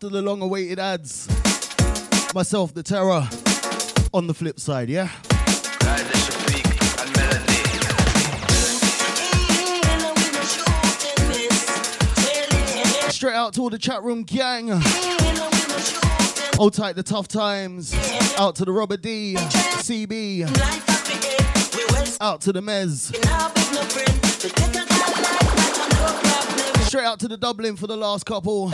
the long-awaited ads. Myself, the Terror, on the flip side, yeah? Straight out to all the chat room gang. Hold tight, the tough times. Out to the Robert D, CB. Out to the Mez. Straight out to the Dublin for the last couple.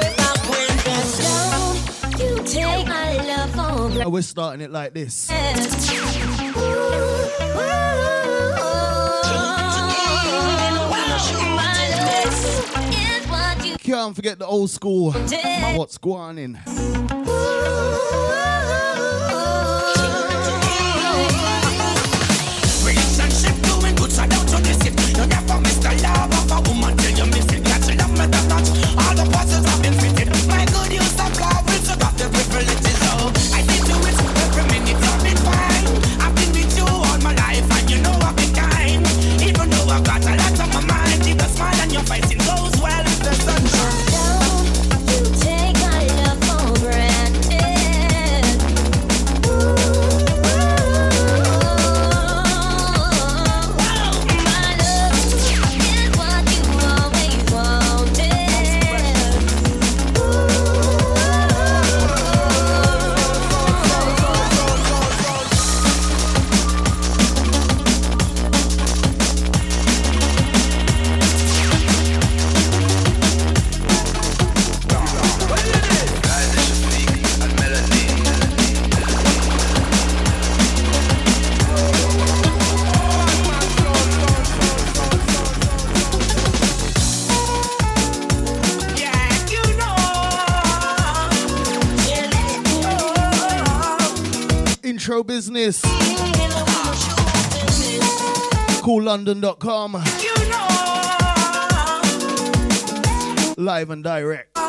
And we're starting it like this. Can't forget the old school. What's going in? Relationship doing good, so don't you miss it. You never miss the love of a woman till you miss it. Got you love me that much. All the puzzles have been fitted. My good use of love will so got the privileges. Oh, I see to it every minute I've been fine. I've been with you all my life and you know I've been kind. Even though I've got a lot on my mind, keep a smile on your face, it goes well with the sunshine. Don't you take my love for granted. My love is what you always wanted. Intro business. CoolLondon.com. Live and direct. She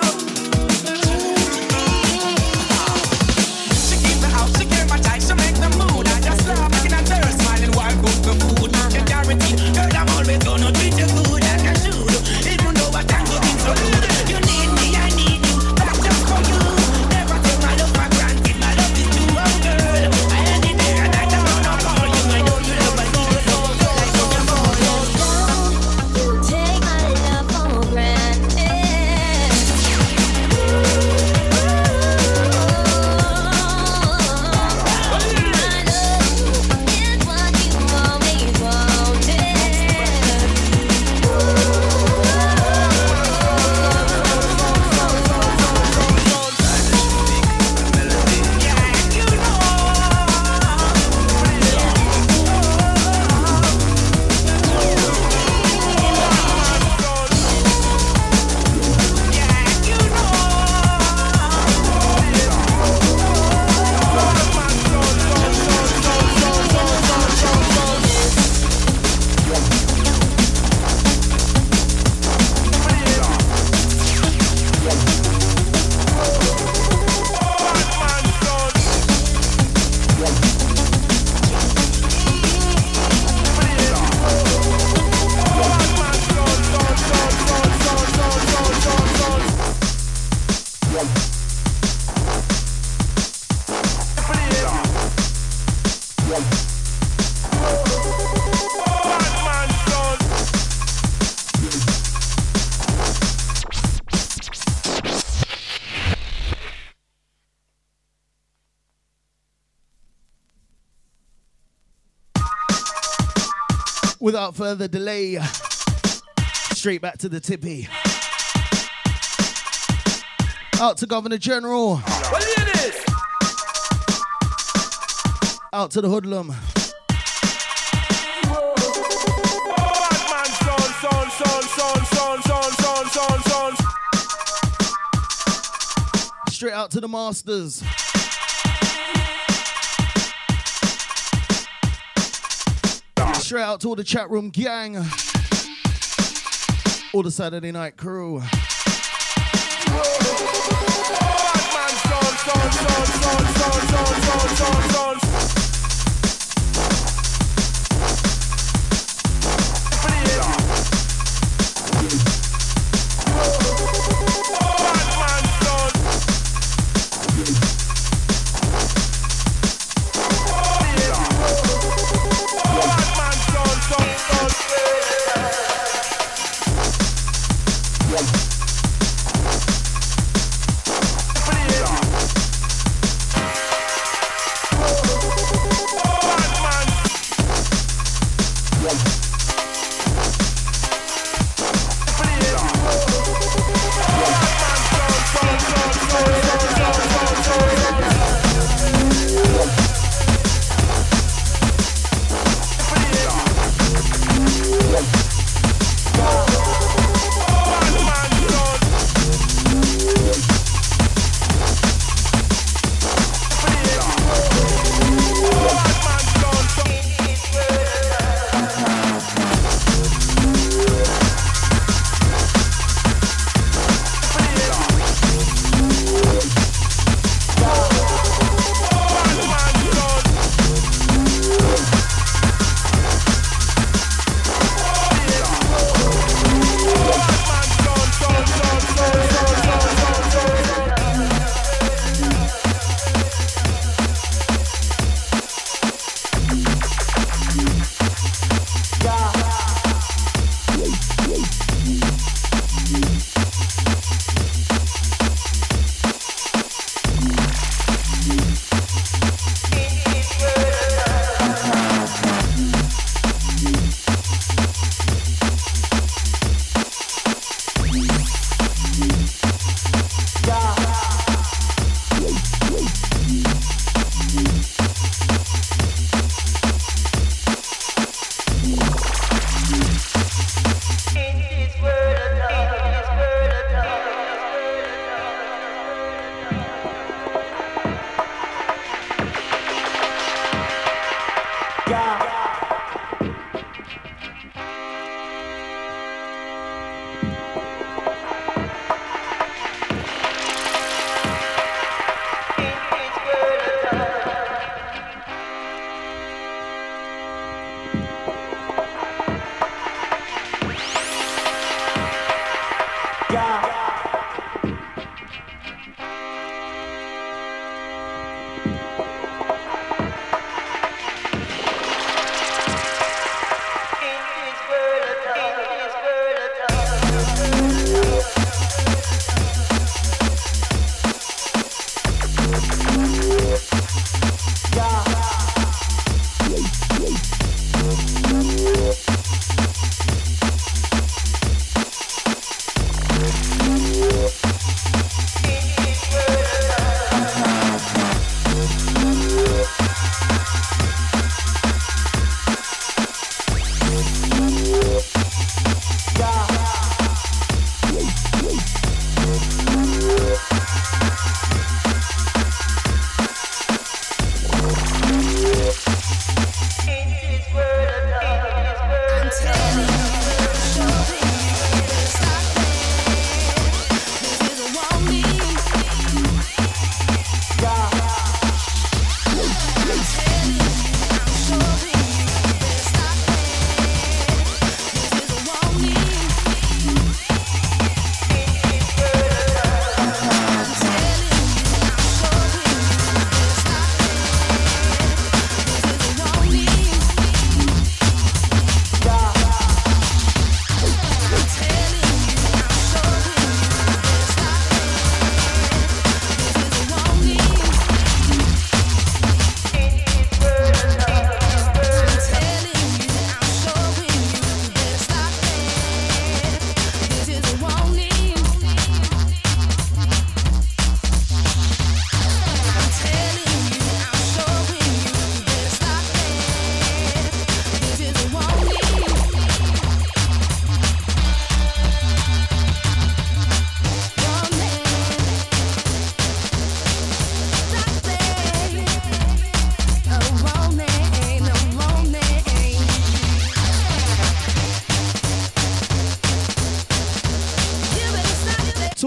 keep me out, she give my time, she make the mood. I just love making a girl smiling while cook the food. You guarantee, girl, I'm always gonna treat you good like I should. Even though I can't do things so rude. You need me, I need you, that's just for you. Never take my love for granted, my love is too old, girl. I end it there and I don't wanna call you. I know you love my soul, so I know you're more. Don't you take my love for granted. Without further delay, straight back to the tippy. Out to Governor General. Out to the hoodlum. Straight out to the masters. Straight out to all the chat room gang. All the Saturday night crew.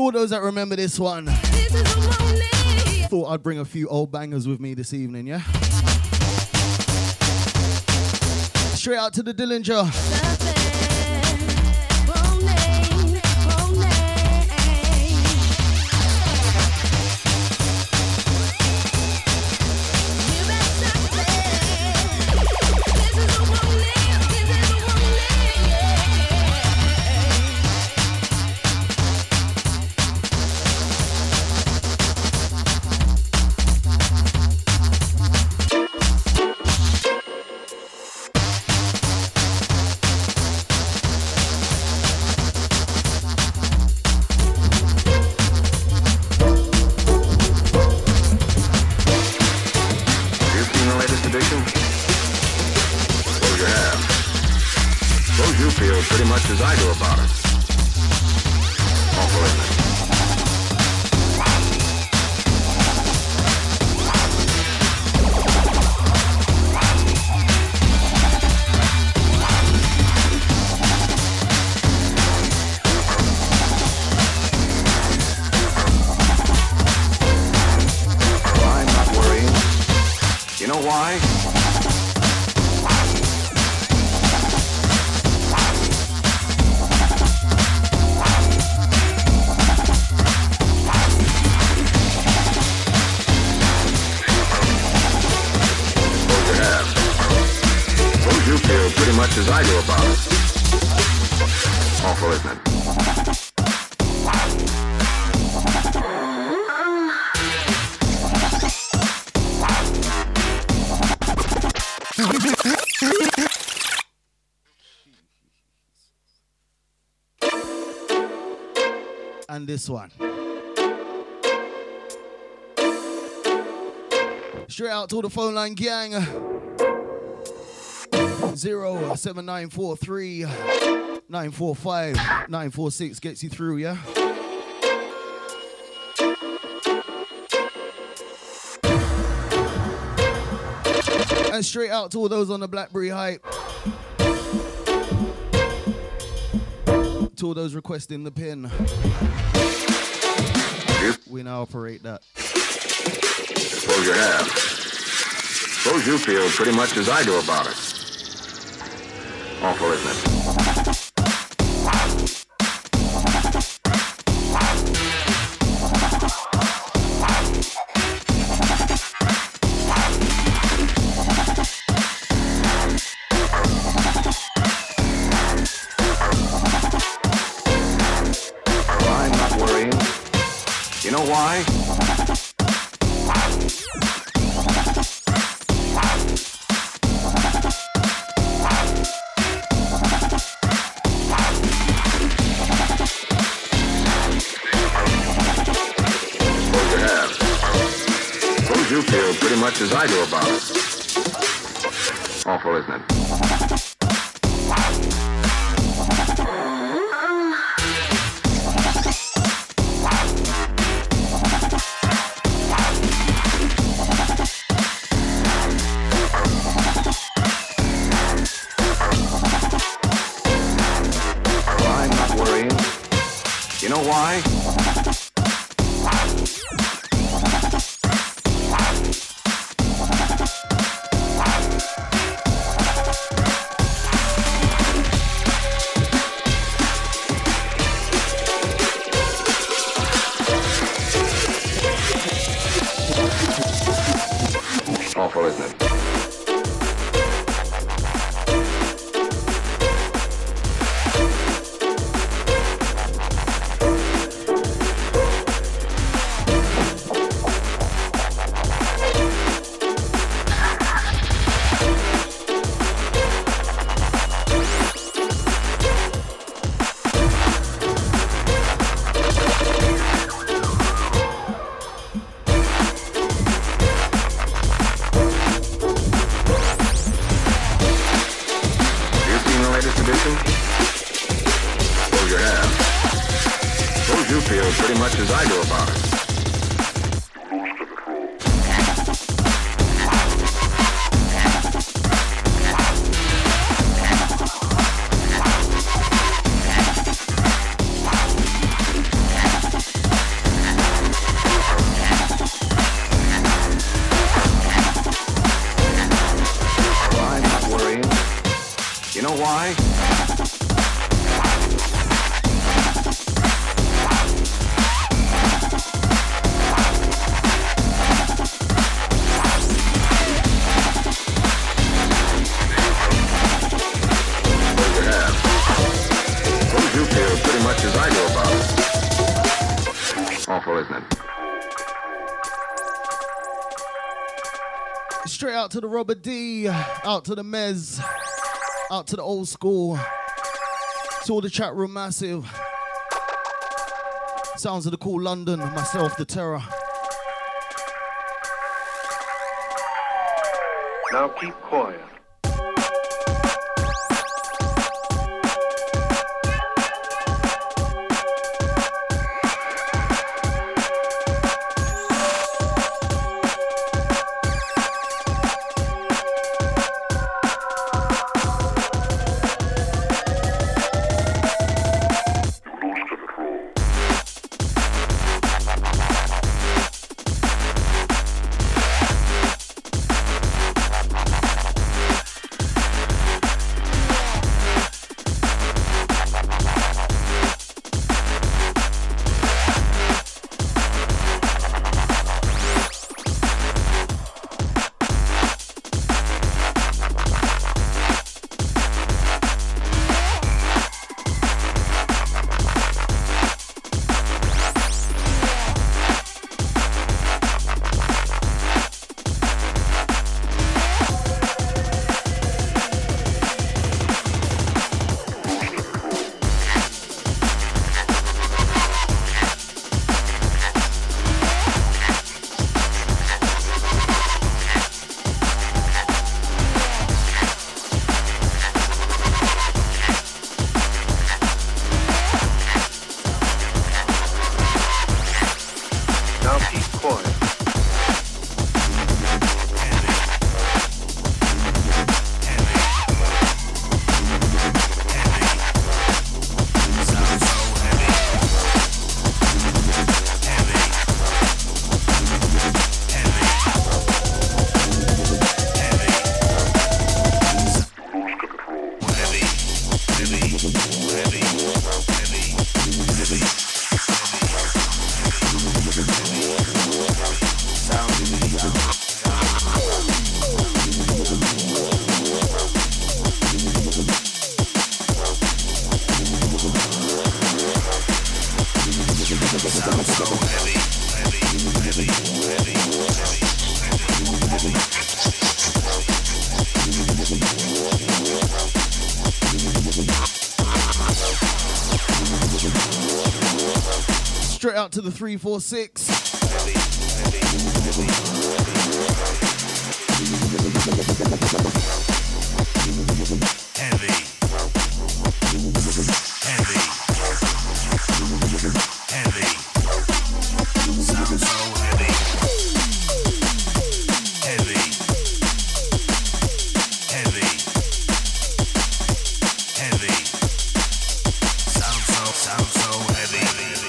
all those that remember this one. Thought I'd bring a few old bangers with me this evening, yeah? Straight out to the Dillinger. And this one. Straight out to the phone line gang. 07943 945 946 gets you through, yeah? And straight out to all those on the Blackberry Hype. To all those requesting the pin. We now operate that. Suppose you have. Suppose you feel pretty much as I do about it. Awful, isn't it? I'm not worrying. You know why? You feel pretty much as I do about it. Awful, isn't it? I'm not worrying. You know why? Awful, isn't it? Pretty much as I do about it. know why? You feel pretty much as I do about it. Awful, isn't it? Straight out to the Robert D, out to the Mez, out to the old school, to all the chat room massive. Sounds of the cool London, myself, the Terror. Now keep quiet. Straight out to the 346. Heavy. Sounds so heavy. Sounds so heavy.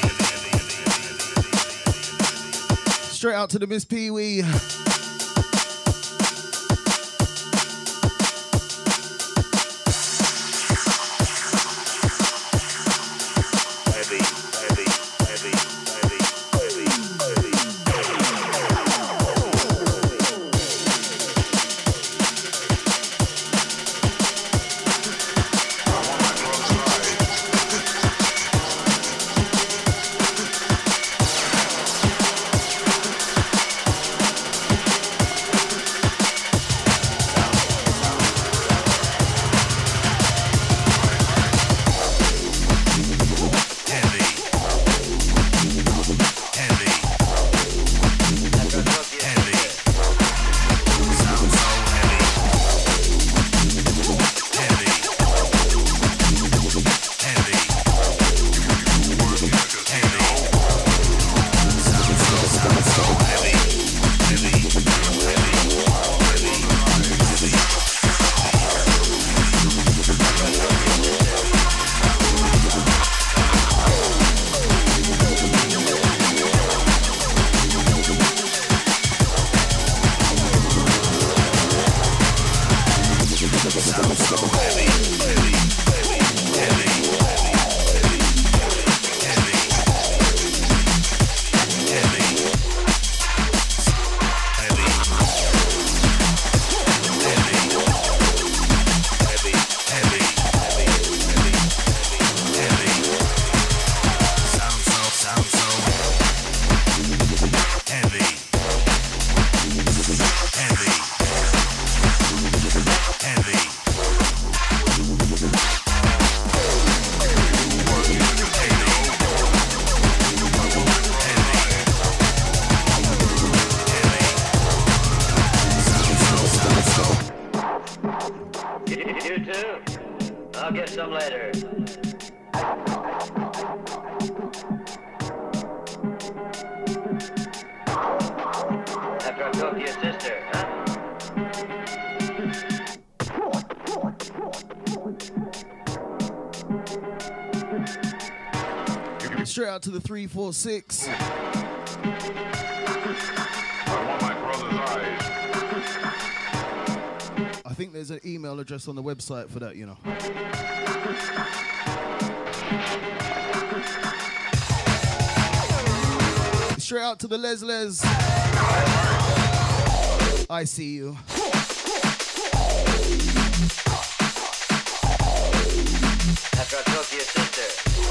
Straight out to the Miss Pee Wee. Straight out to the 346. I want my brother's eyes. I think there's an email address on the website for that, you know. Straight out to the Les. I see you. After I talk to your sister.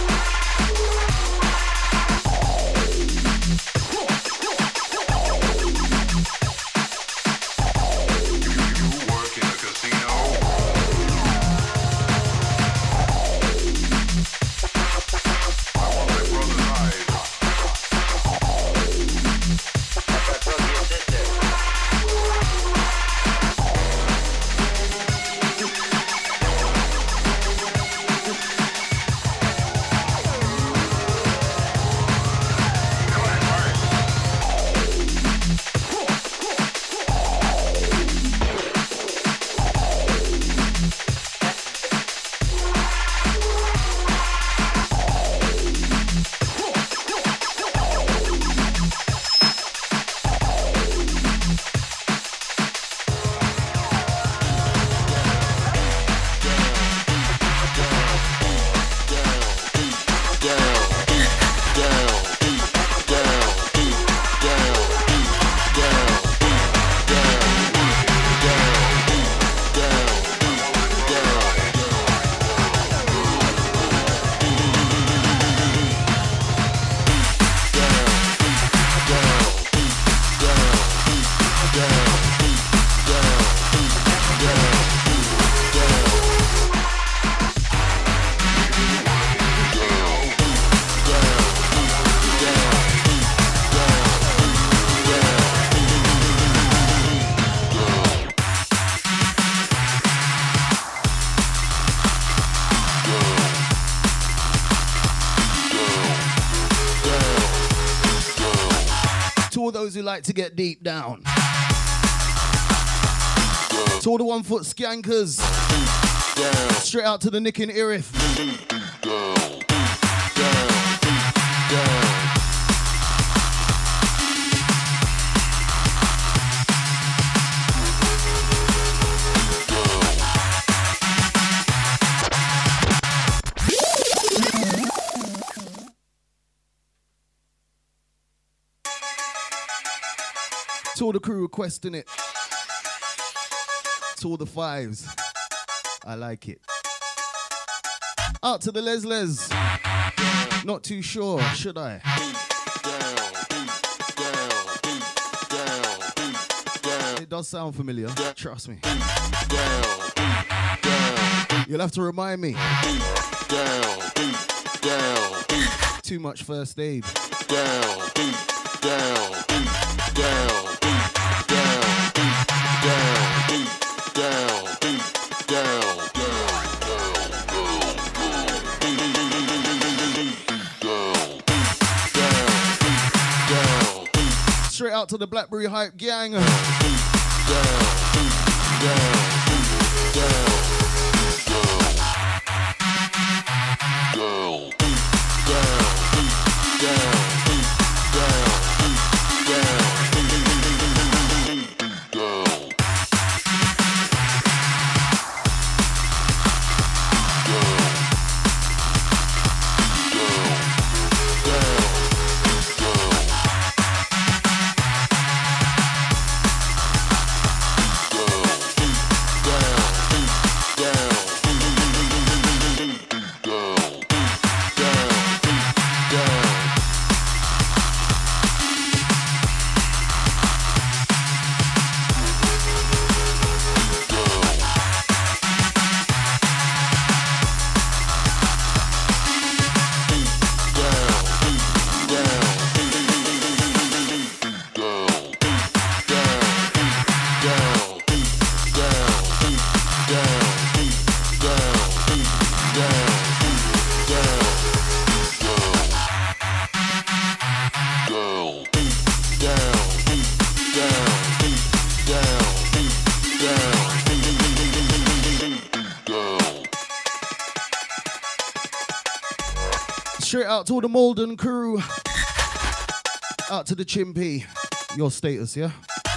Those who like to get deep down. To all the 1 foot skankers. Straight out to the Nick and Irith. To all the crew requesting it. To all the fives. I like it. Out to the Les. Not too sure, should I? It does sound familiar, trust me. You'll have to remind me. Too much first aid. Straight out to the Blackberry Hype gang. Straight out to all the Malden crew. Out to the Chimpy. Your status, yeah?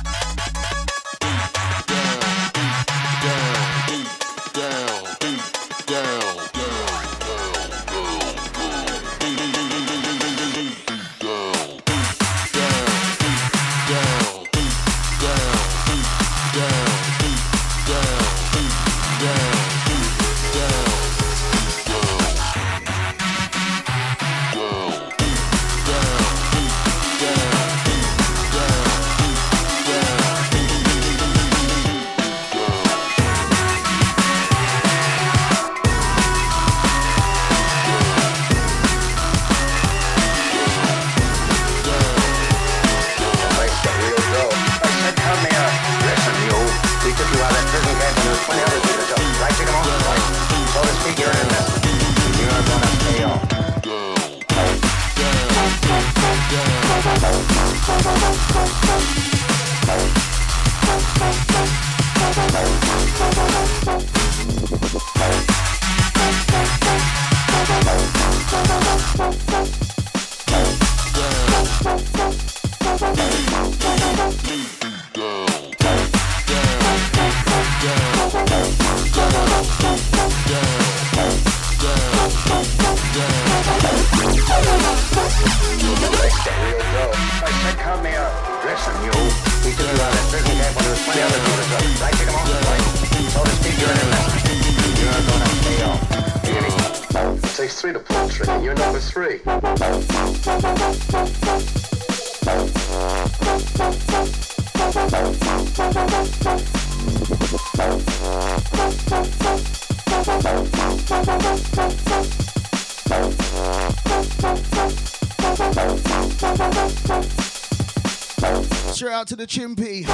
Straight out to the Chimpy.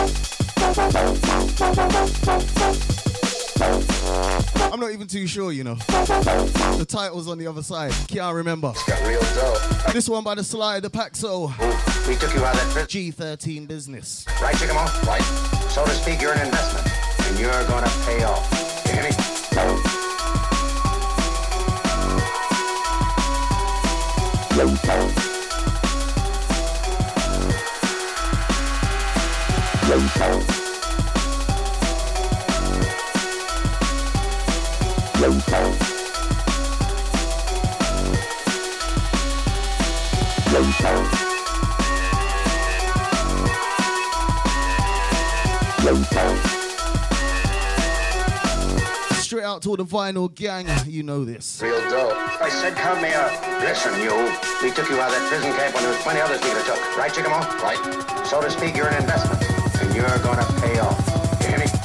I'm not even too sure, you know. The title's on the other side. Can't remember. Got real dough. This one by the Sly, the Paxo. We took you out of that G13 business. Right, Chicamo? Right. So to speak, you're an investment, and you're gonna pay off. You hear me? Straight out to all the vinyl gang, you know this. Real dough. I said, come here. Listen, you. We took you out of that prison camp when there was plenty others we could have took. Right, Chicamo? Right. So to speak, you're an investment, and you're gonna pay off. You hear me?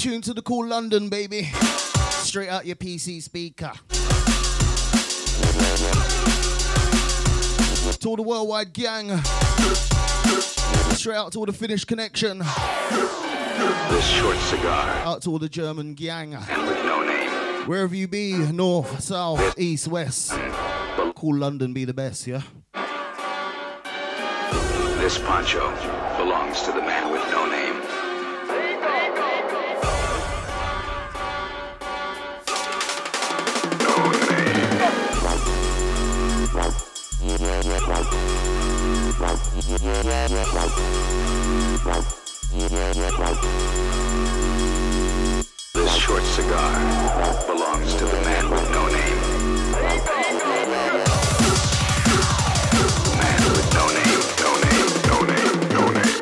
tuned to the Cool London, baby. Straight out your PC speaker. To all the worldwide gang. Straight out to all the Finnish connection. This short cigar. Out to all the German gang. And with no name. Wherever you be, north, south, east, west. Cool London be the best, yeah? This poncho belongs to the man with no name. This short cigar belongs to the man with no name. Man with no name, no name, no name, no name.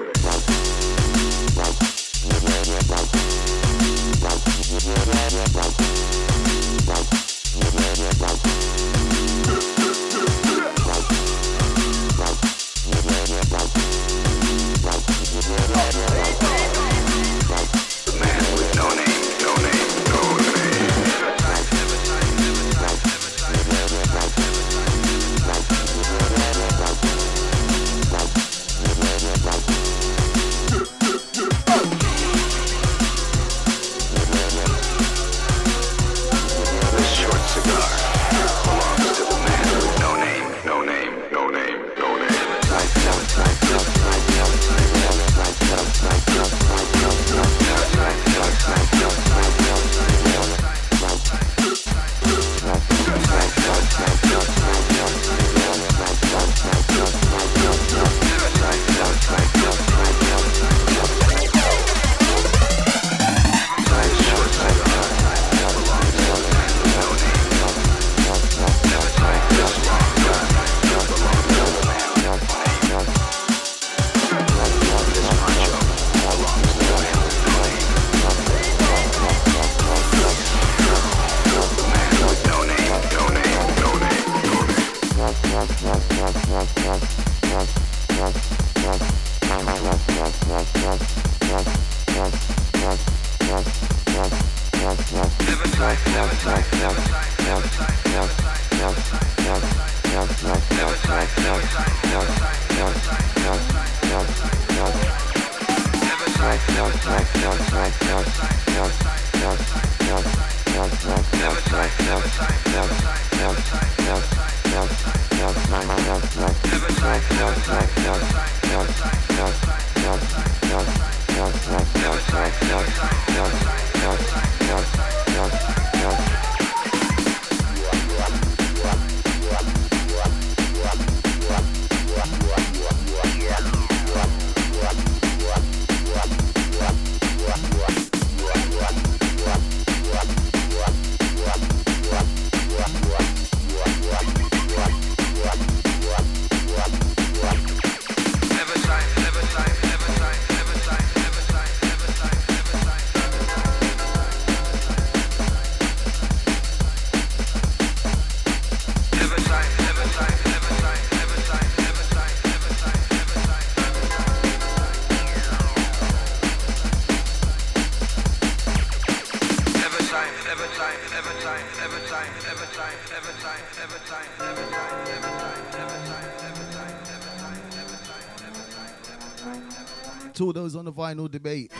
To all those on the vinyl debate.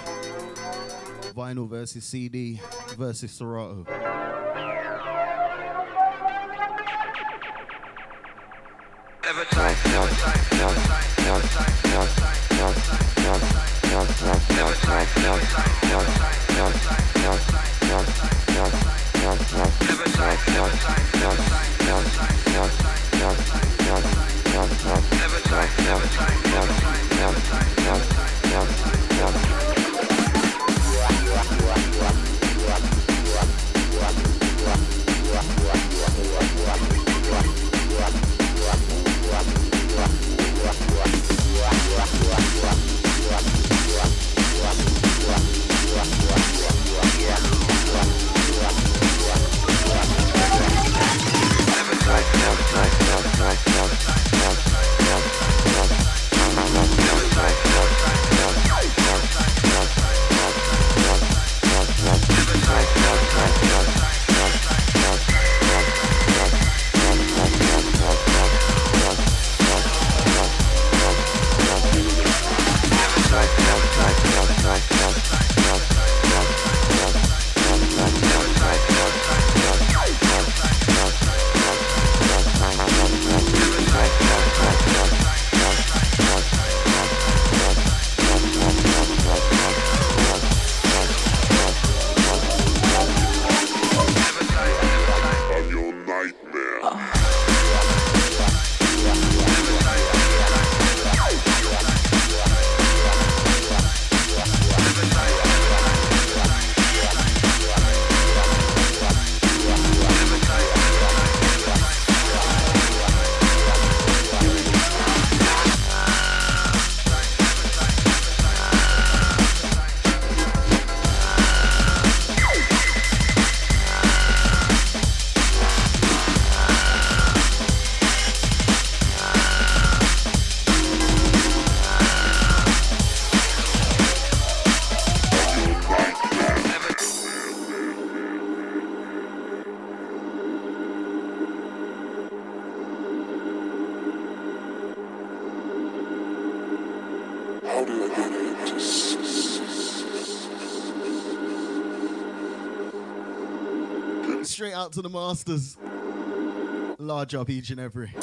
Vinyl versus CD versus Serato. Straight out to the masters. Large up each and every.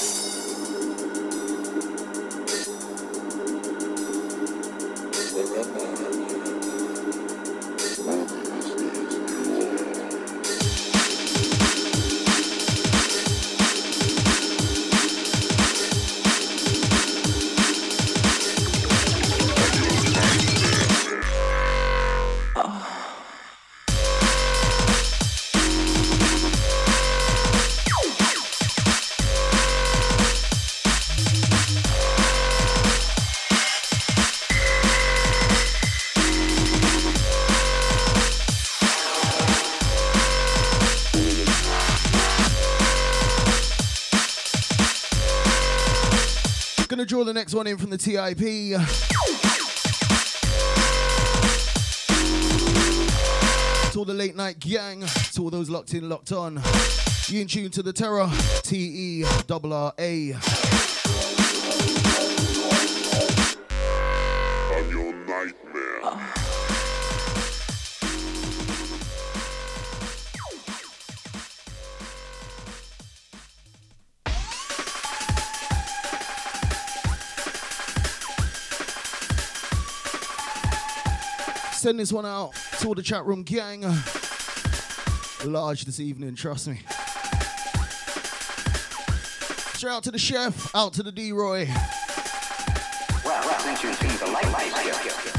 Gonna draw the next one in from the TIP. To all the late night gang, to all those locked in, locked on. You in tune to the Terror, TERRA. I'm your nightmare. Send this one out to all the chat room gang. Large this evening, trust me. Straight out to the chef, out to the D-Roy. Well, since you've seen the light here.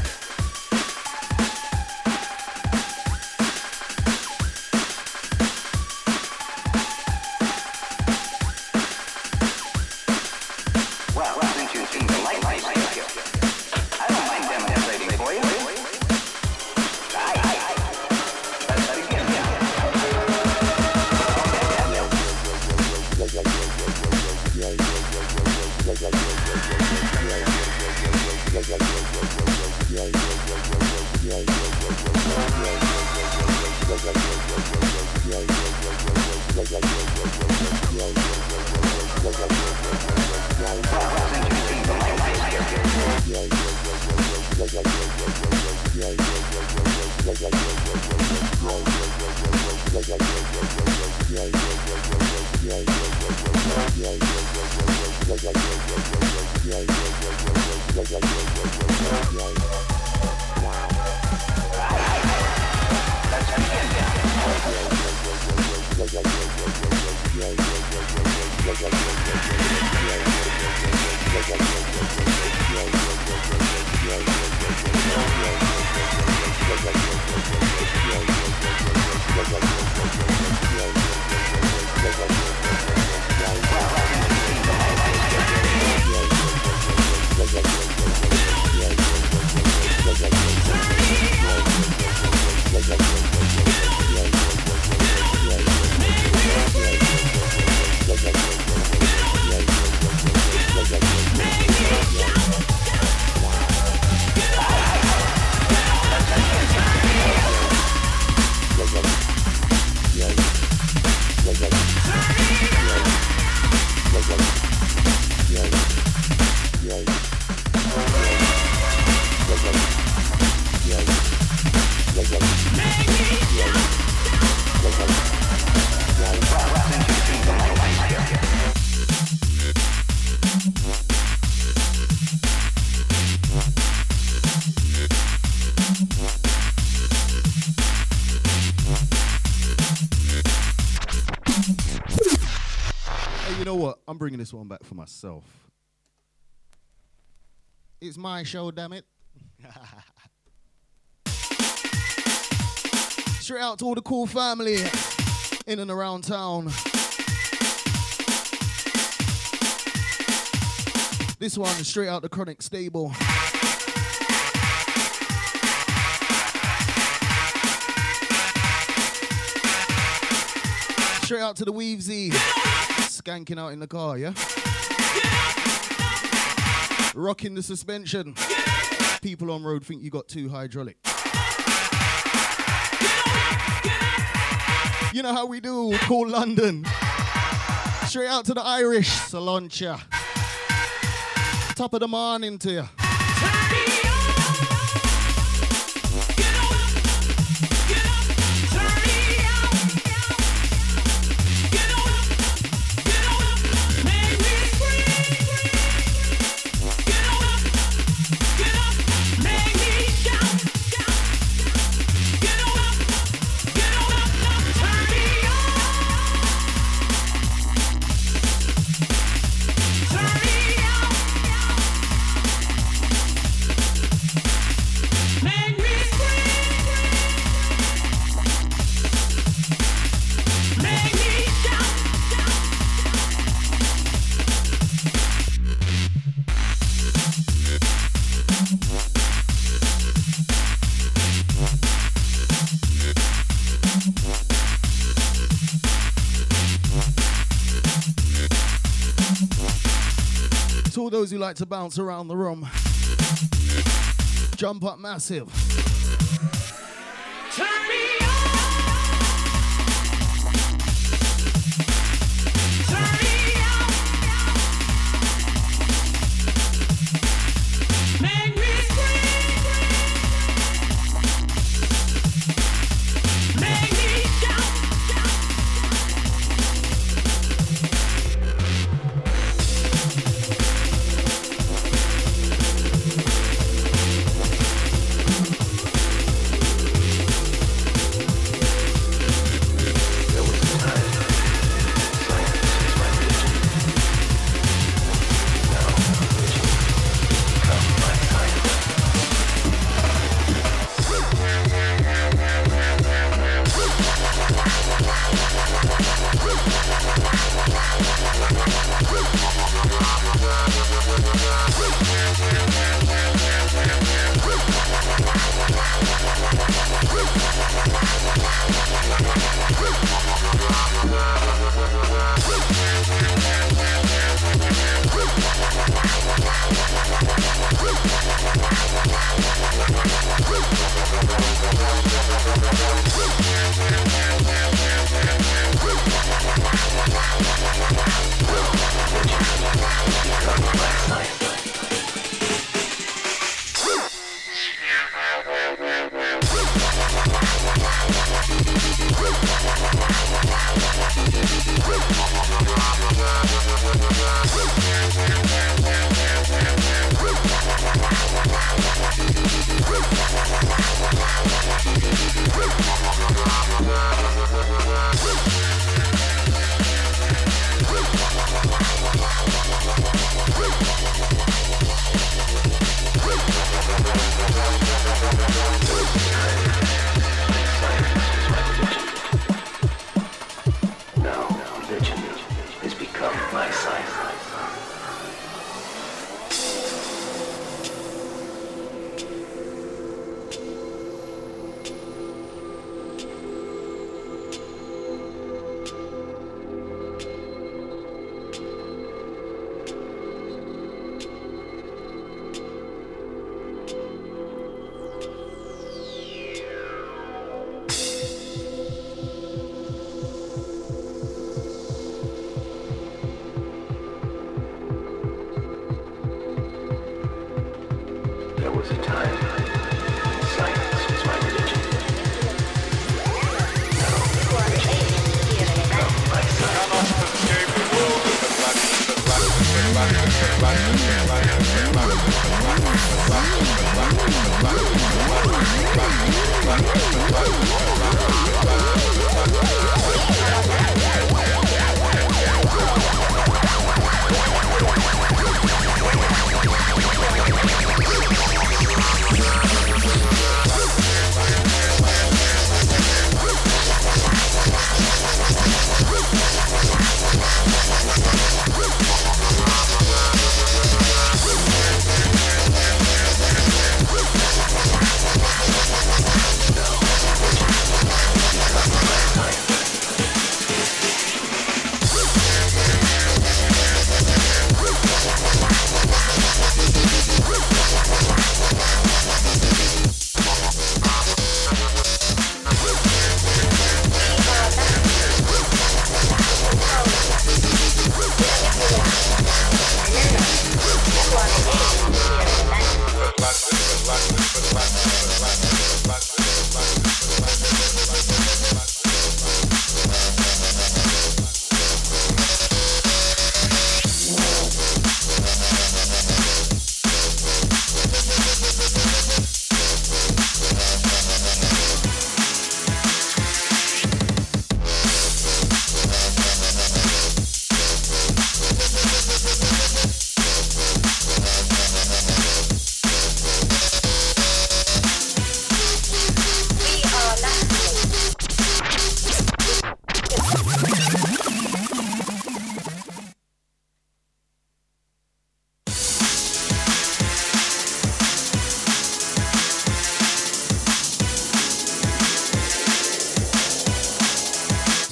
I'm bringing this one back for myself. It's my show, damn it. Straight out to all the cool family in and around town. This one is straight out the Chronic Stable. Straight out to the Weavesy. Skanking out in the car, yeah? Rocking the suspension. People on road think you got too hydraulic. You know how we do, call London. Straight out to the Irish, Saloncha. Top of the morning to you. Those who like to bounce around the room, jump up massive. Turn me on. Turn me on. Make me scream. Make me shout.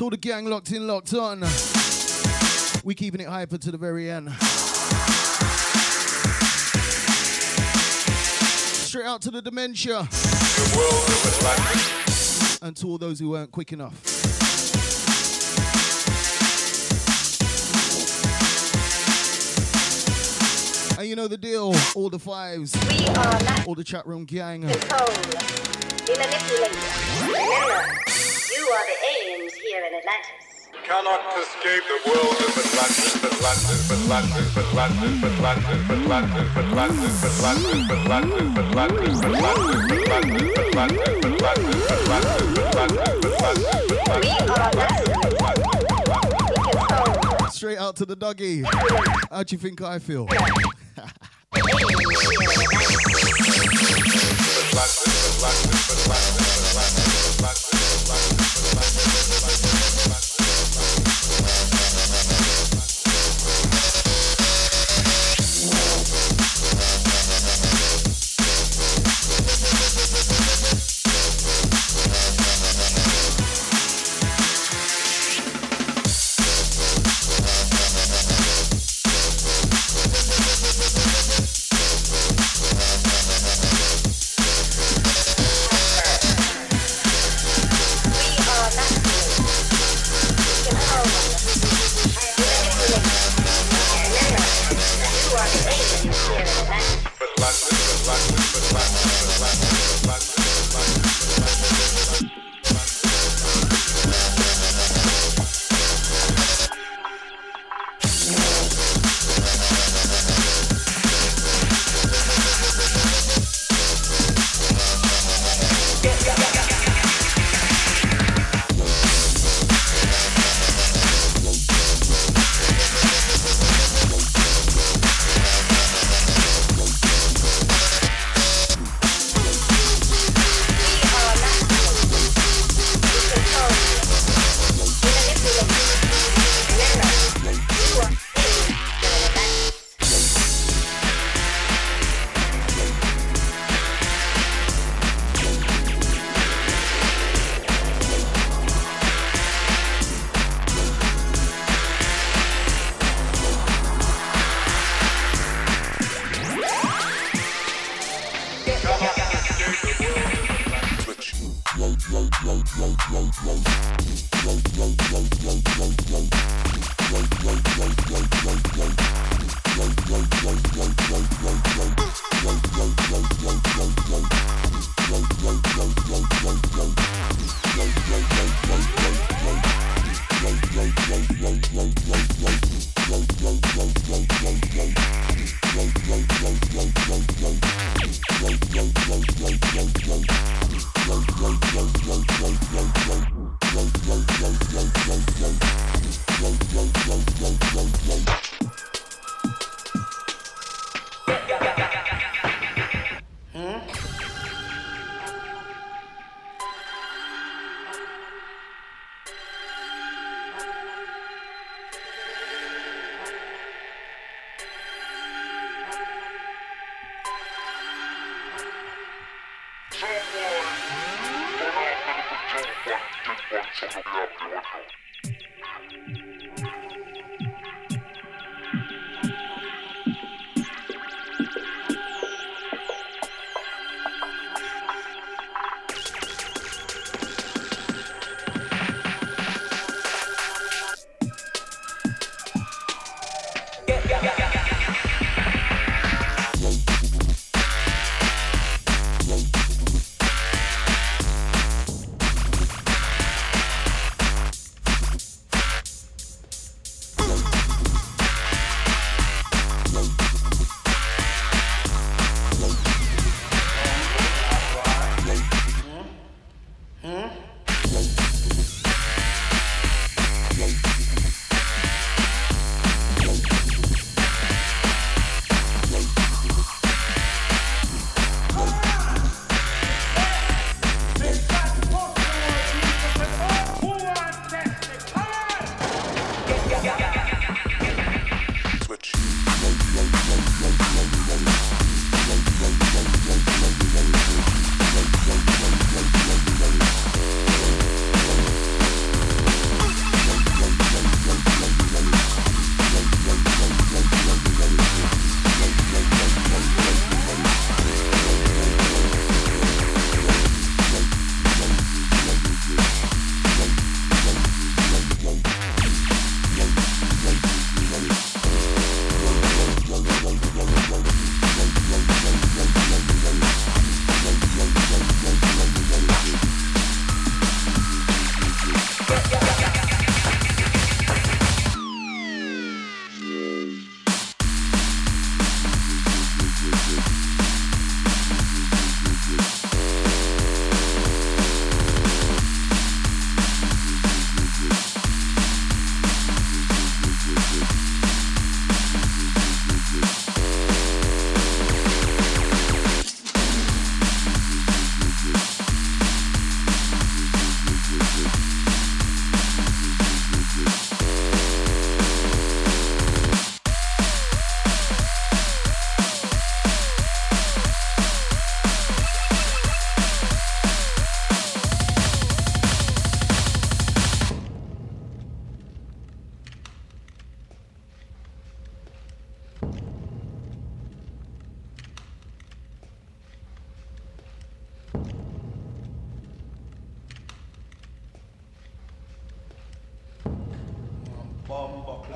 all the gang locked in, locked on. We keeping it hyper to the very end. Straight out to the dementia. And to all those who weren't quick enough. And you know the deal, all the fives, all the chat room gang. Control, we manipulate. Remember, you are the aliens here in Atlantis. Cannot escape the world of Atlantis, Atlantis, Atlantis, Atlantis, Atlantis, Atlantis, Atlantis, Atlantis, Atlantis, Atlantis, Atlantis, Atlantis, Atlantis, Straight out to the doggy. How do you think I feel?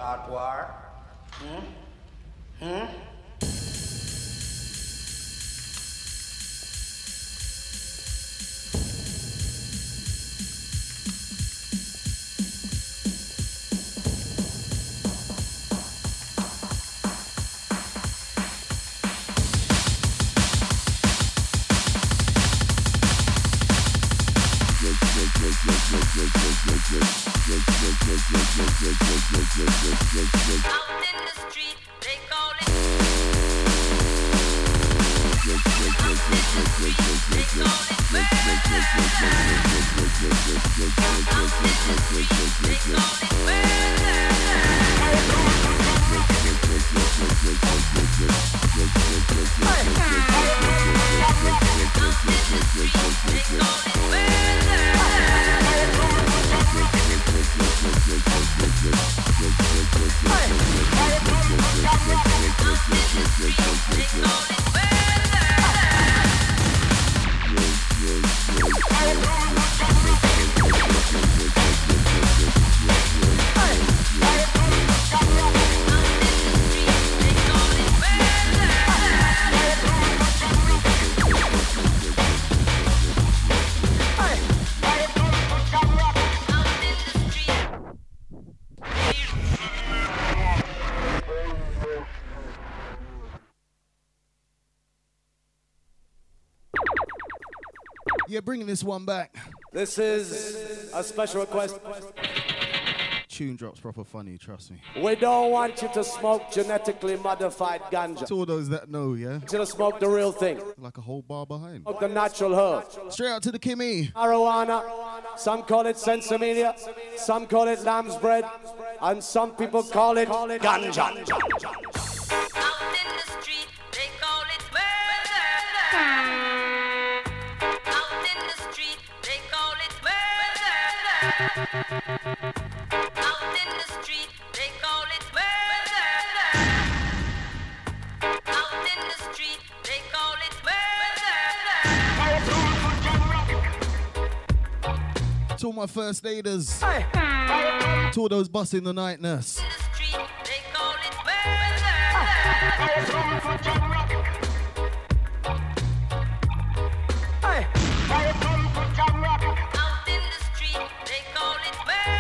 Start war. Yeah, bringing this one back. This is a special request. Tune drops proper funny, trust me. We don't want you to smoke genetically modified ganja. To all those that know, yeah? You to smoke the real thing. Like a whole bar behind. Smoke the natural herb. Straight out to the Kimmy. Marijuana. Some call it sensimilla. Some call it lamb's bread. And some people call it ganja. Out in the street, they call it murder. Out in the street, they call it murder. Out in the street, they call it murder. Out in the street, they call it murder. To all my first aiders. To all those busting the night nurse. In the street, they call it murder. Out in the street, they call it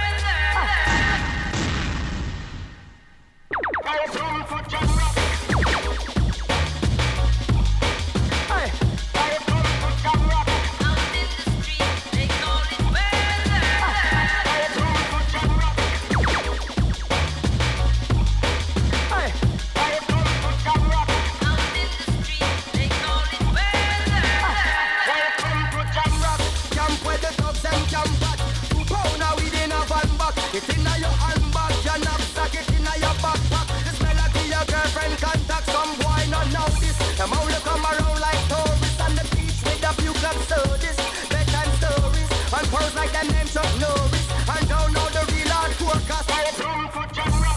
It inna your handbag, your knapsack, it inna your backpack. This melody your girlfriend contact. Some boy not know this. Them only come around like tourists on the beach with a few club sodas, bedtime stories, and pose like them names Chuck Norris. And don't know the real hardcore 'cause I have room for jam rock.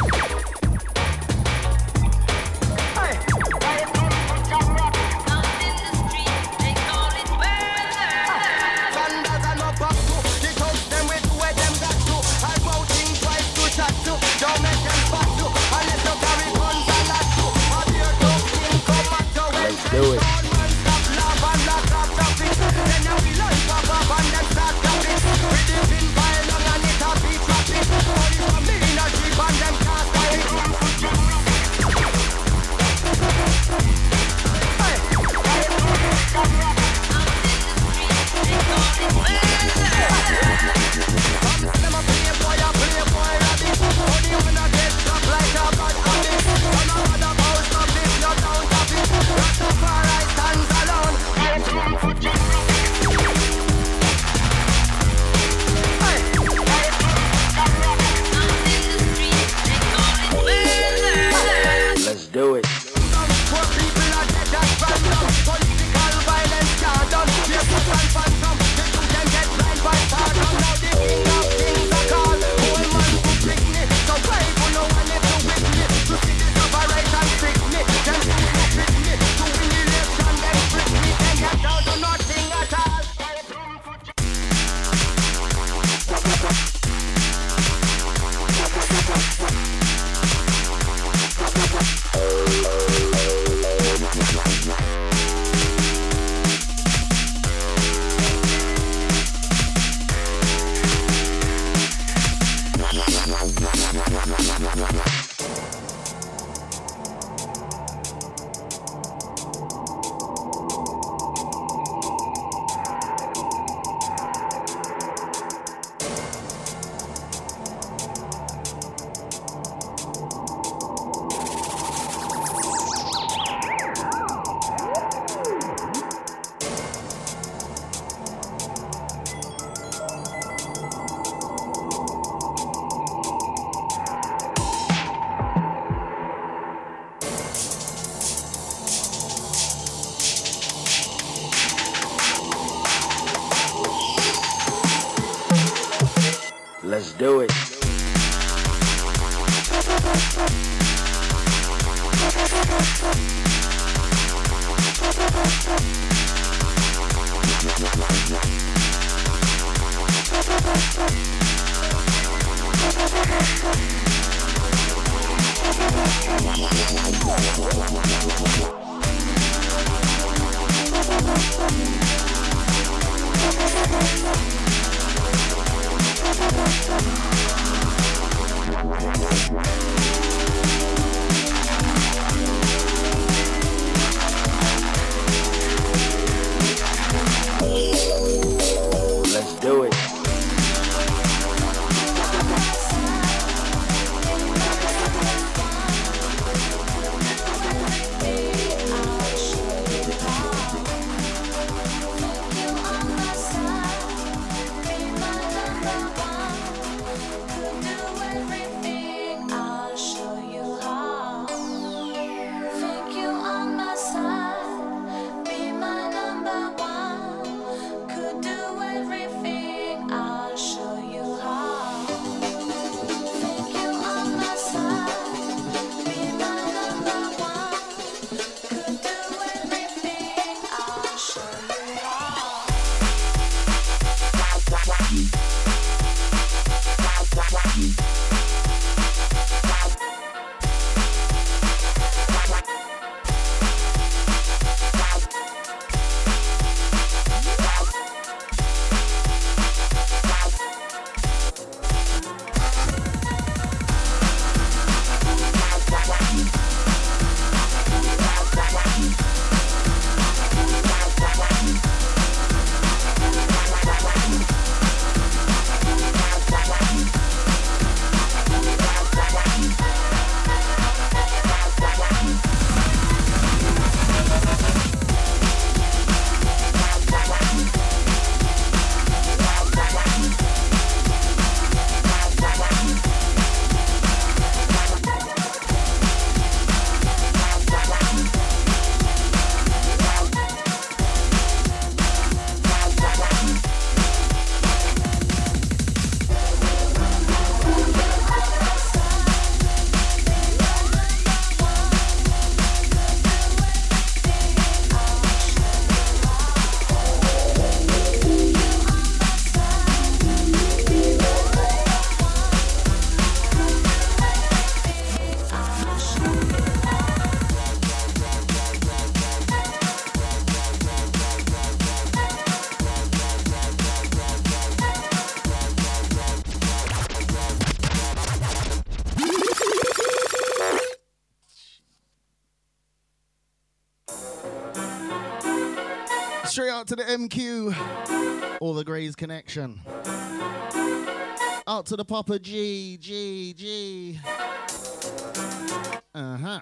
Hey, I have room for jam rock. Out in the street, they call it murder. Sandals and up up to the thugs them with where them got to. I won't think twice to chat to. Don't make them spot to. Unless you carry guns and that too. Or your dog king come at you. Let's do it. Man stop laugh and lock up traffic. Then you will life pop up and them start tapping. With the pin pile long and it a beat traffic. Police come in a jeep and them can't stop it. Hey, them a playboy rabbit. Only when I get struck like a bad habit. Some a bad about stop if you don't have it. Rastafari stands alone. There's room for jam rock. Hey, there's room for jam rock. Out in the street, they call it murder. Let's do it. Poor people are dead and random. Political violence can't done. We're put and phantom. The children get blind by stardom. Now the king of kings are called. Whole man who pick me. So brave who no one if you with me. To see this operate and trick me. Them who not with me. To win the election, them trick me. Then get down to nothing at all. There's room for jam. Let's do it. Let's do it. Straight out to the MQ, all the Grays connection. Out to the Papa G. Uh-huh.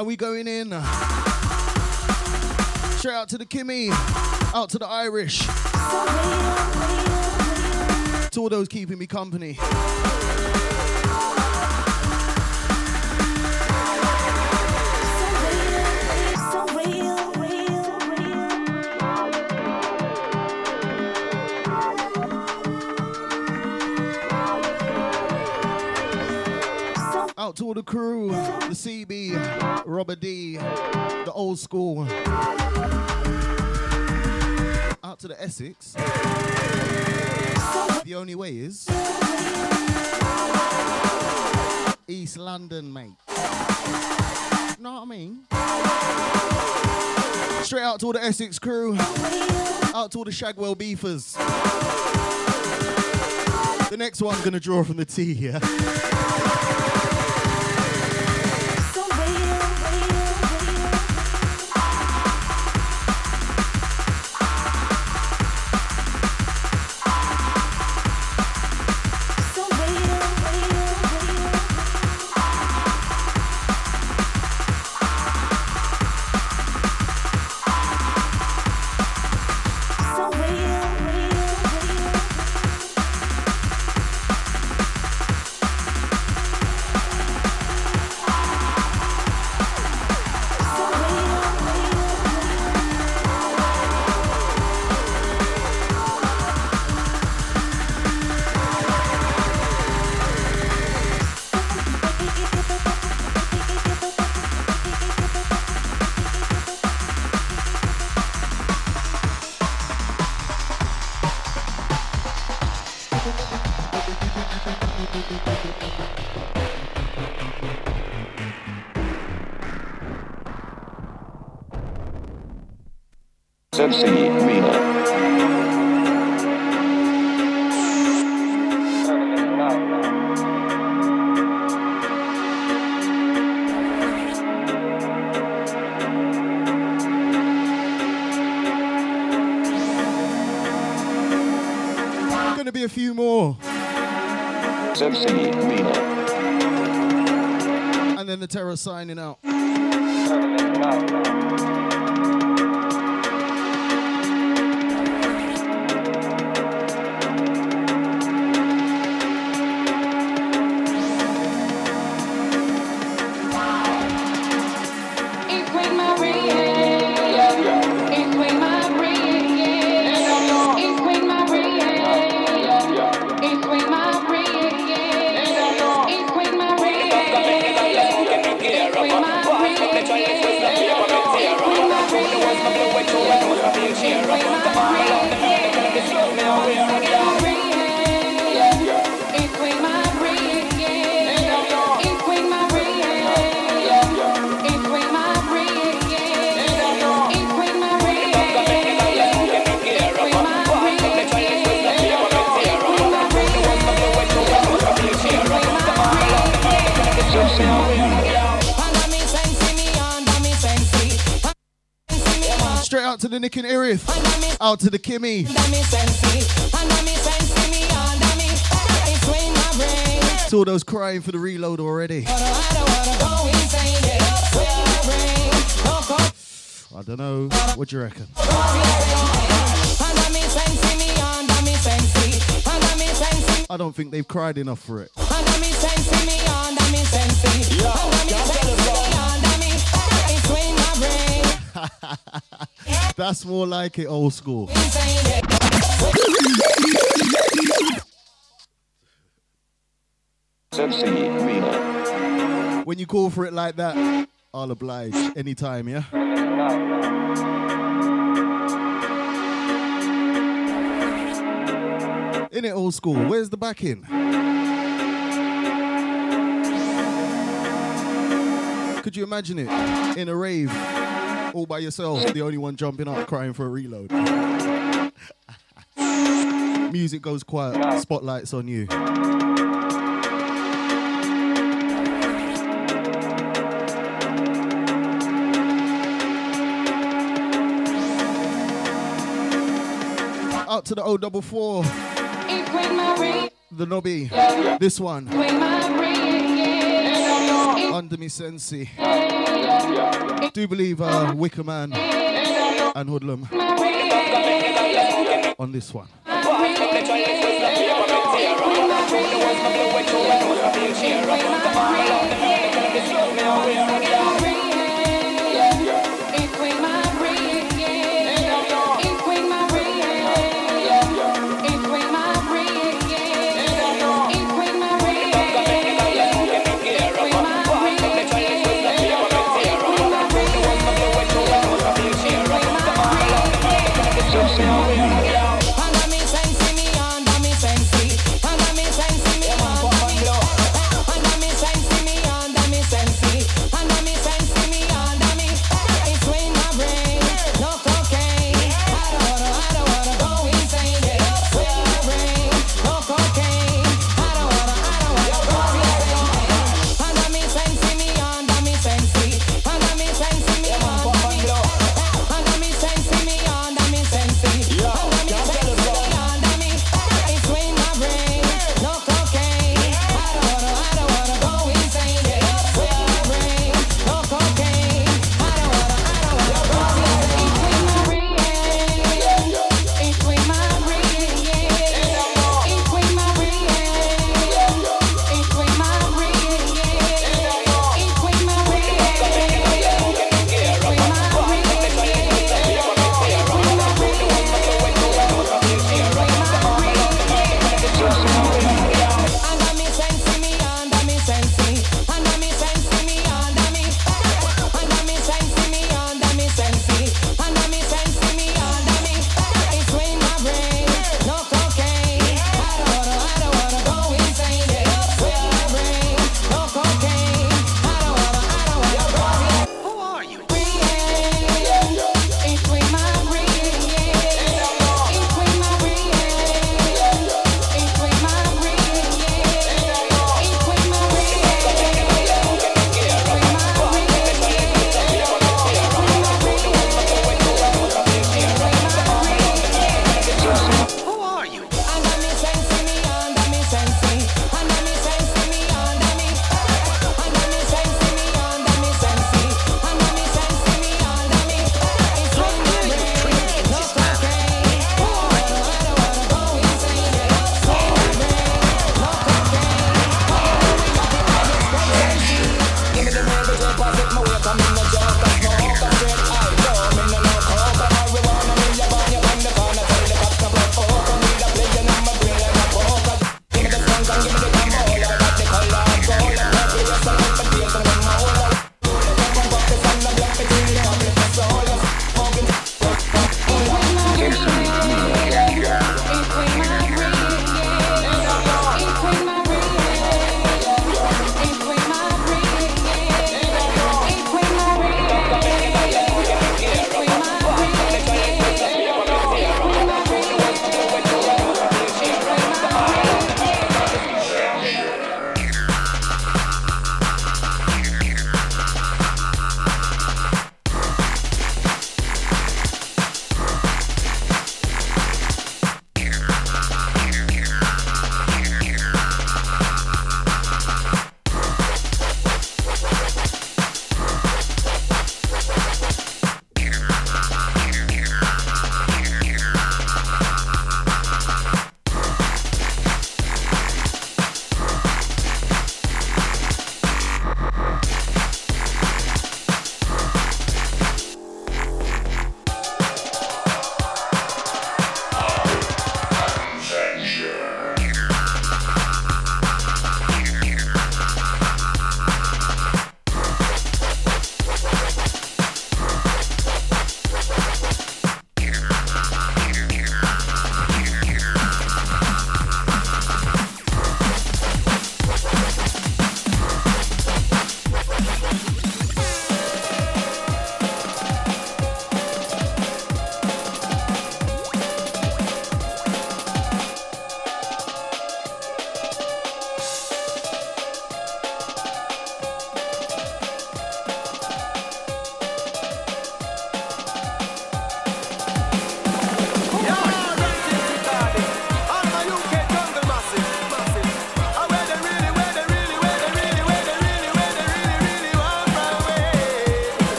And we going in. Straight out to the Kimmy. Out to the Irish. To all those keeping me company. Out to all the crew, the CB, Robert D, the old school. Out to the Essex. The only way is East London, mate. Know what I mean? Straight out to all the Essex crew. Out to all the Shagwell beefers. The next one I'm gonna draw from the T here. Sexy Mina. Gonna be a few more. Sexy Mina. And then the Terror signing out. Straight out to the Nick and Erith, out to the Kimmy, to all those crying for the reload already. I don't know, what do you reckon? I don't think they've cried enough for it. That's more like it, old school. When you call for it like that, I'll oblige anytime, yeah? In it, old school. Where's the backing? Could you imagine it in a rave, all by yourself, the only one jumping up, crying for a reload? Music goes quiet, spotlights on you. Out to the 044. The Nobby. This one. Under me Sensi. Do believe Wicker Man and Hoodlum on this one. Follow me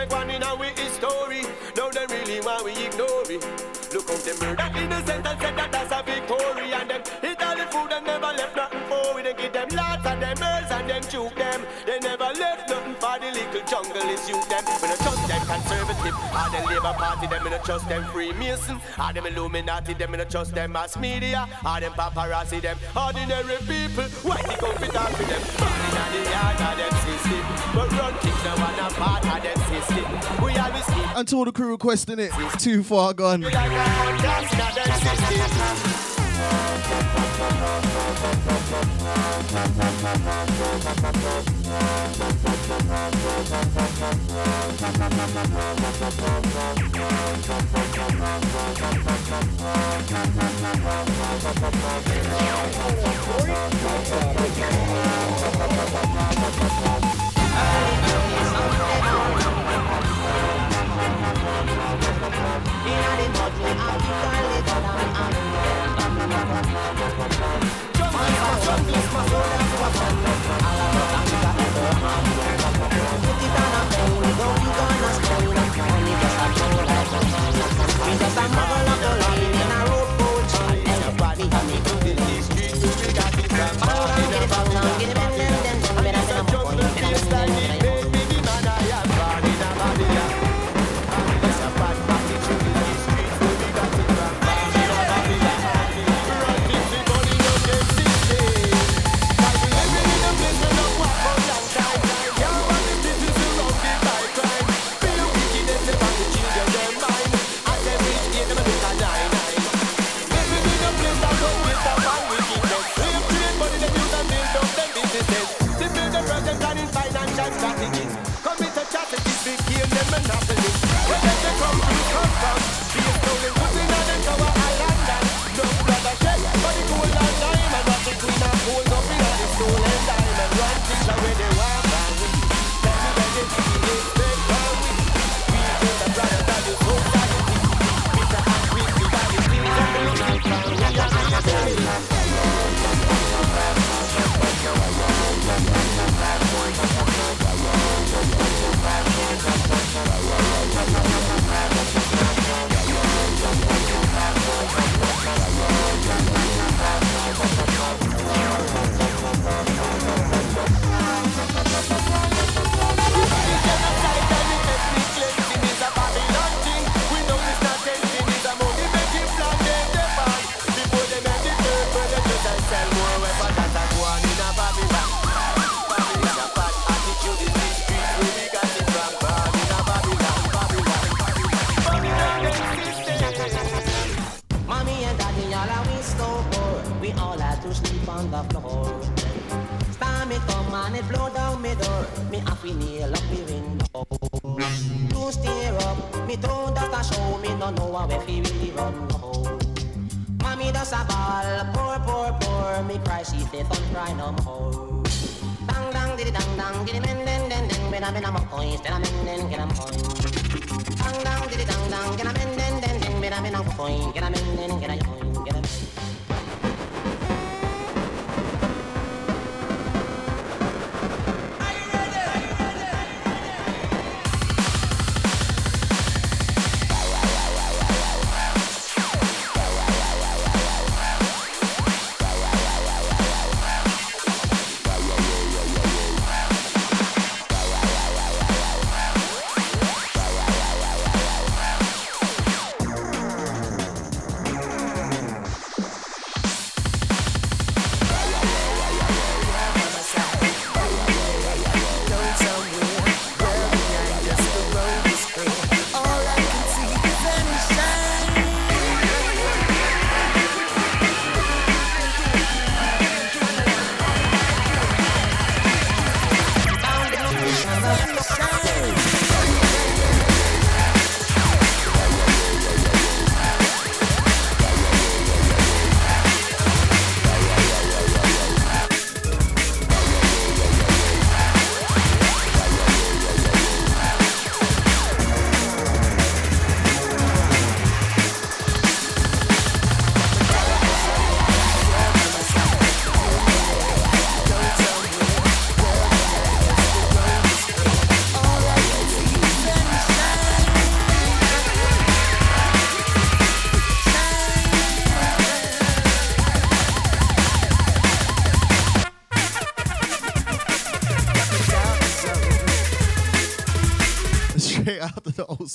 take one in our history. Now they really want we ignore it. Look how they murder innocent and said that that's a victory. And them hit all the food and never left nothing for we. They give them lots and them birds and them juke them. They never left nothing for the little jungle is youth them. We don't trust them conservative or the Labour Party. Them we don't trust them Freemason or them Illuminati. Them we don't trust them mass media or them paparazzi. Them ordinary people. Why they come fit out with them? Running on the yard of them system. But run things now and a part of them system. We always keep. And to all the crew requesting it, too far gone.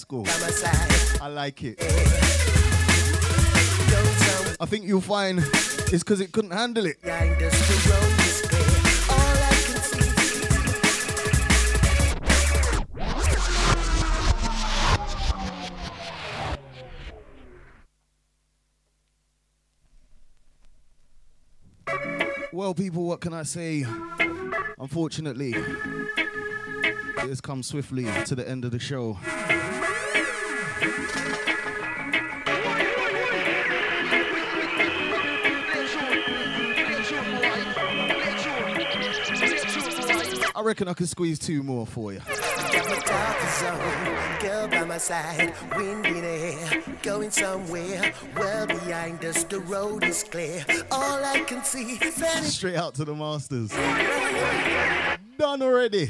school. I like it. I think you'll find it's because it couldn't handle it. Well, people, what can I say? Unfortunately, it has come swiftly to the end of the show. I reckon I could squeeze 2 more for you. Girl by my side, wind in the air, going somewhere. Well behind us, the road is clear. All I can see, straight out to the masters. Done already.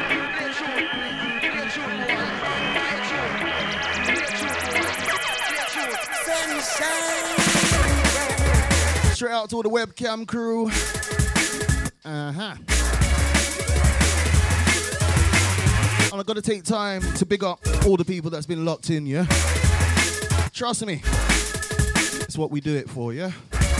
Straight out to all the webcam crew. And I've got to take time to big up all the people that's been locked in, yeah? Trust me. It's what we do it for, yeah?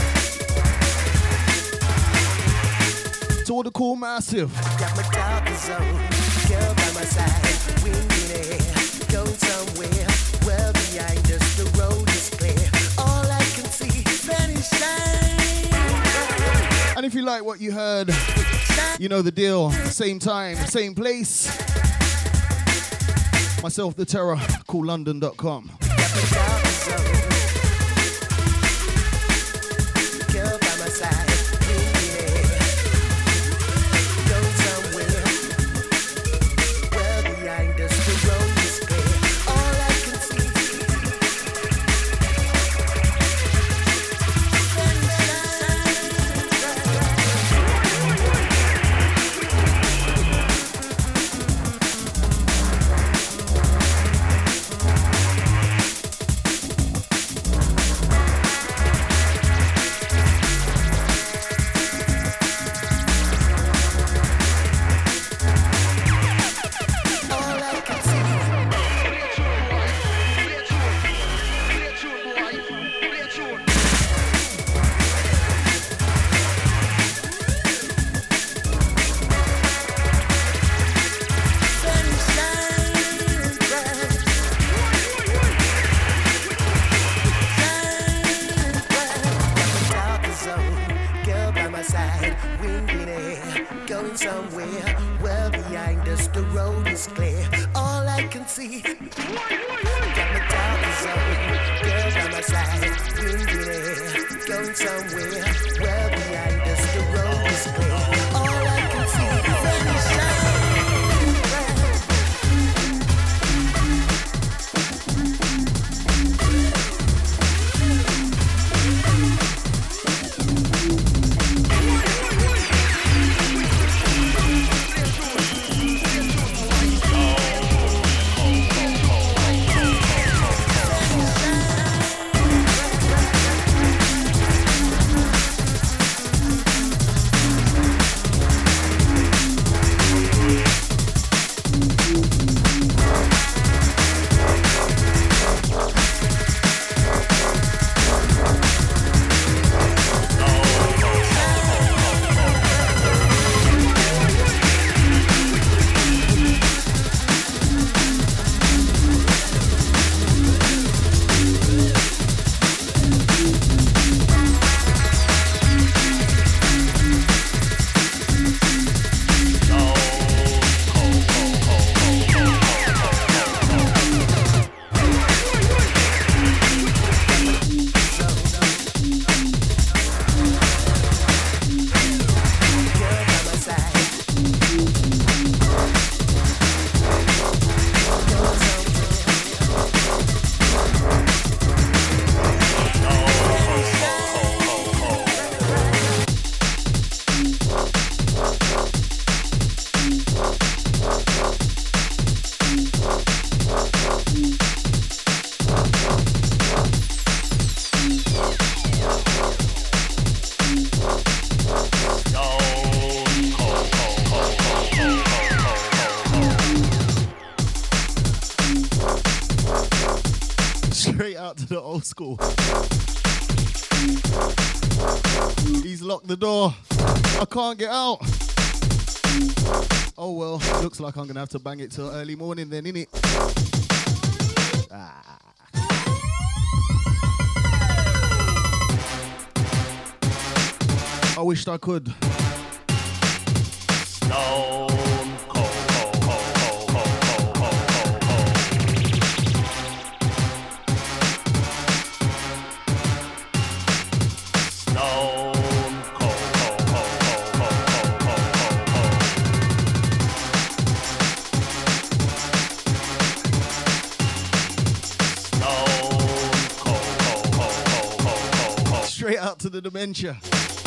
To all the cool massive. Got my darker zone, girl by my side, wind in the air, going somewhere. Well behind us, the road is clear. All I can see, Spanish shine. And if you like what you heard, you know the deal. Same time, same place. Myself, The Terror, coollondon.com. Girl by my side, wind in the air, going somewhere. Well behind us, the road is clear. All I can see, old school. He's locked the door. I can't get out. Oh well, looks like I'm gonna have to bang it till early morning then, innit? I wished I could. Stone cold. Straight out to the dementia.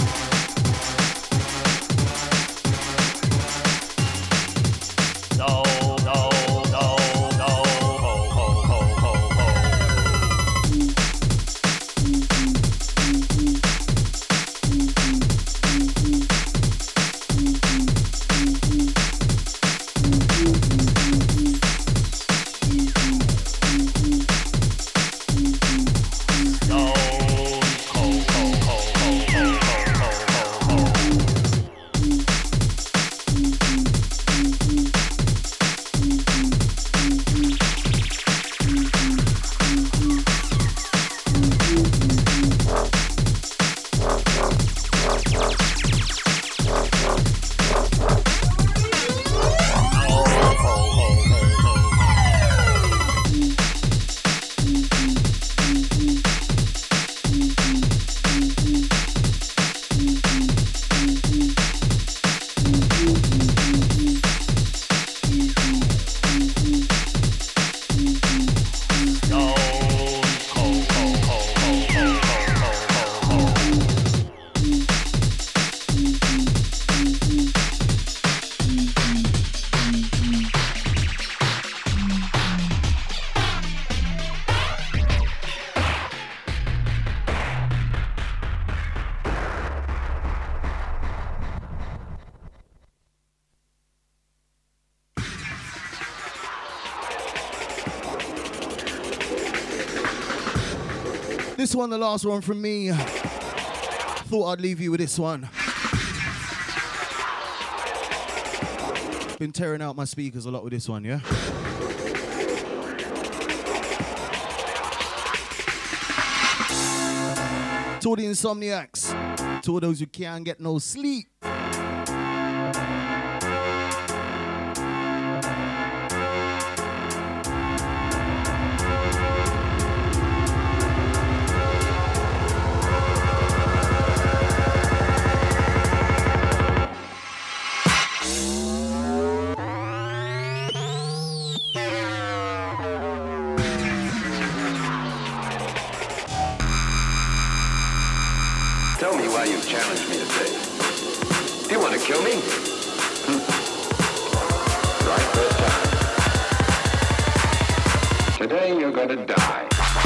This one, the last one from me. Thought I'd leave you with this one. Been tearing out my speakers a lot with this one, yeah? To all the insomniacs, to all those who can't get no sleep. Tell me why you challenged me today. Do you want to kill me? Right first time. Today you're going to die.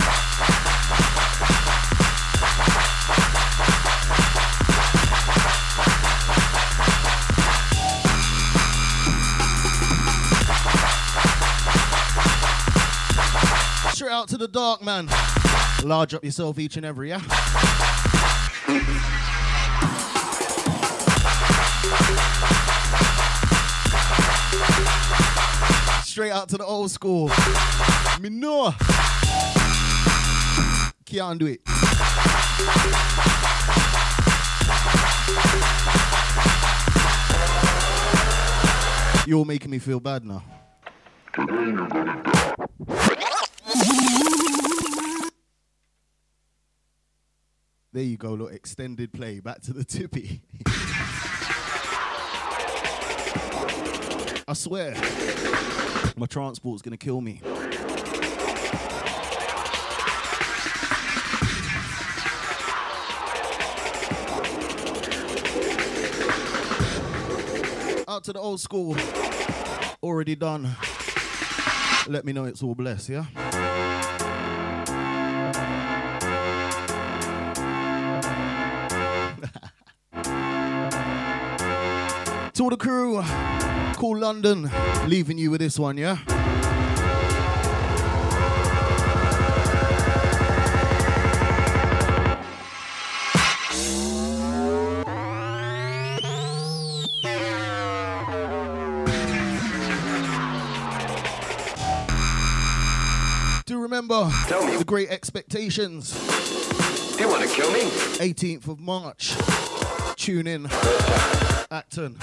Straight out to the dark, man. Large up yourself each and every, yeah? Straight out to the old school. Me know. Can't do it. You're making me feel bad now. There you go, look, extended play. Back to the tippy. I swear, my transport's gonna kill me. Out to the old school. Already done. Let me know it's all blessed, yeah? To all the crew, Cool London, leaving you with this one, yeah? remember the Great Expectations. Do you want to kill me? 18th of March. Tune in. Acton.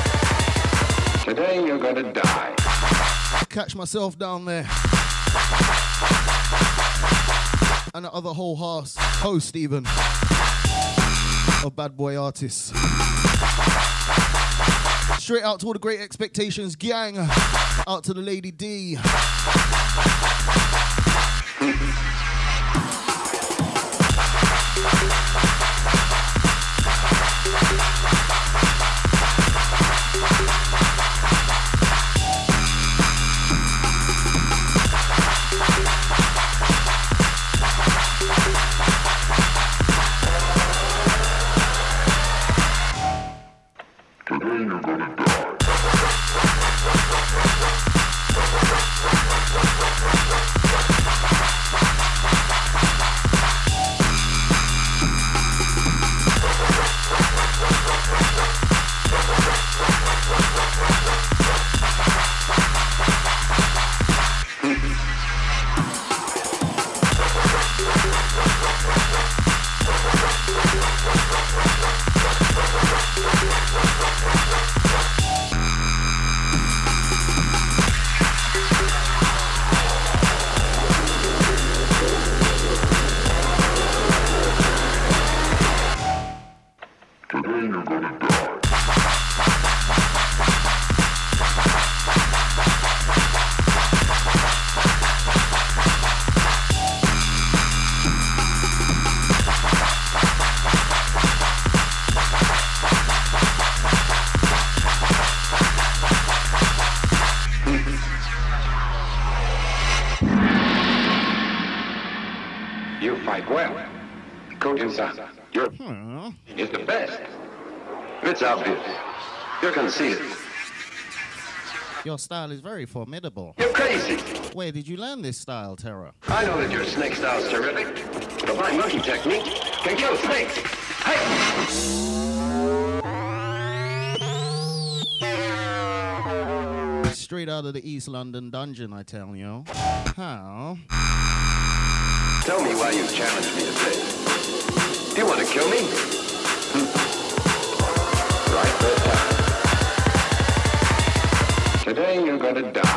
Today you're gonna die. Catch myself down there. And the other whole host even of Bad Boy Artists. Straight out to all the Great Expectations gang. Out to the Lady D. You fight well. Kojin-san, you're is the best. It's obvious. You're conceited. Your style is very formidable. You're crazy. Where did you learn this style, Terror? I know that your snake style's terrific, but my monkey technique can kill snakes. Hey! Straight out of the East London dungeon, I tell you. How? Tell me why you challenged me today. Do you want to kill me? Right first time. Today you're gonna die.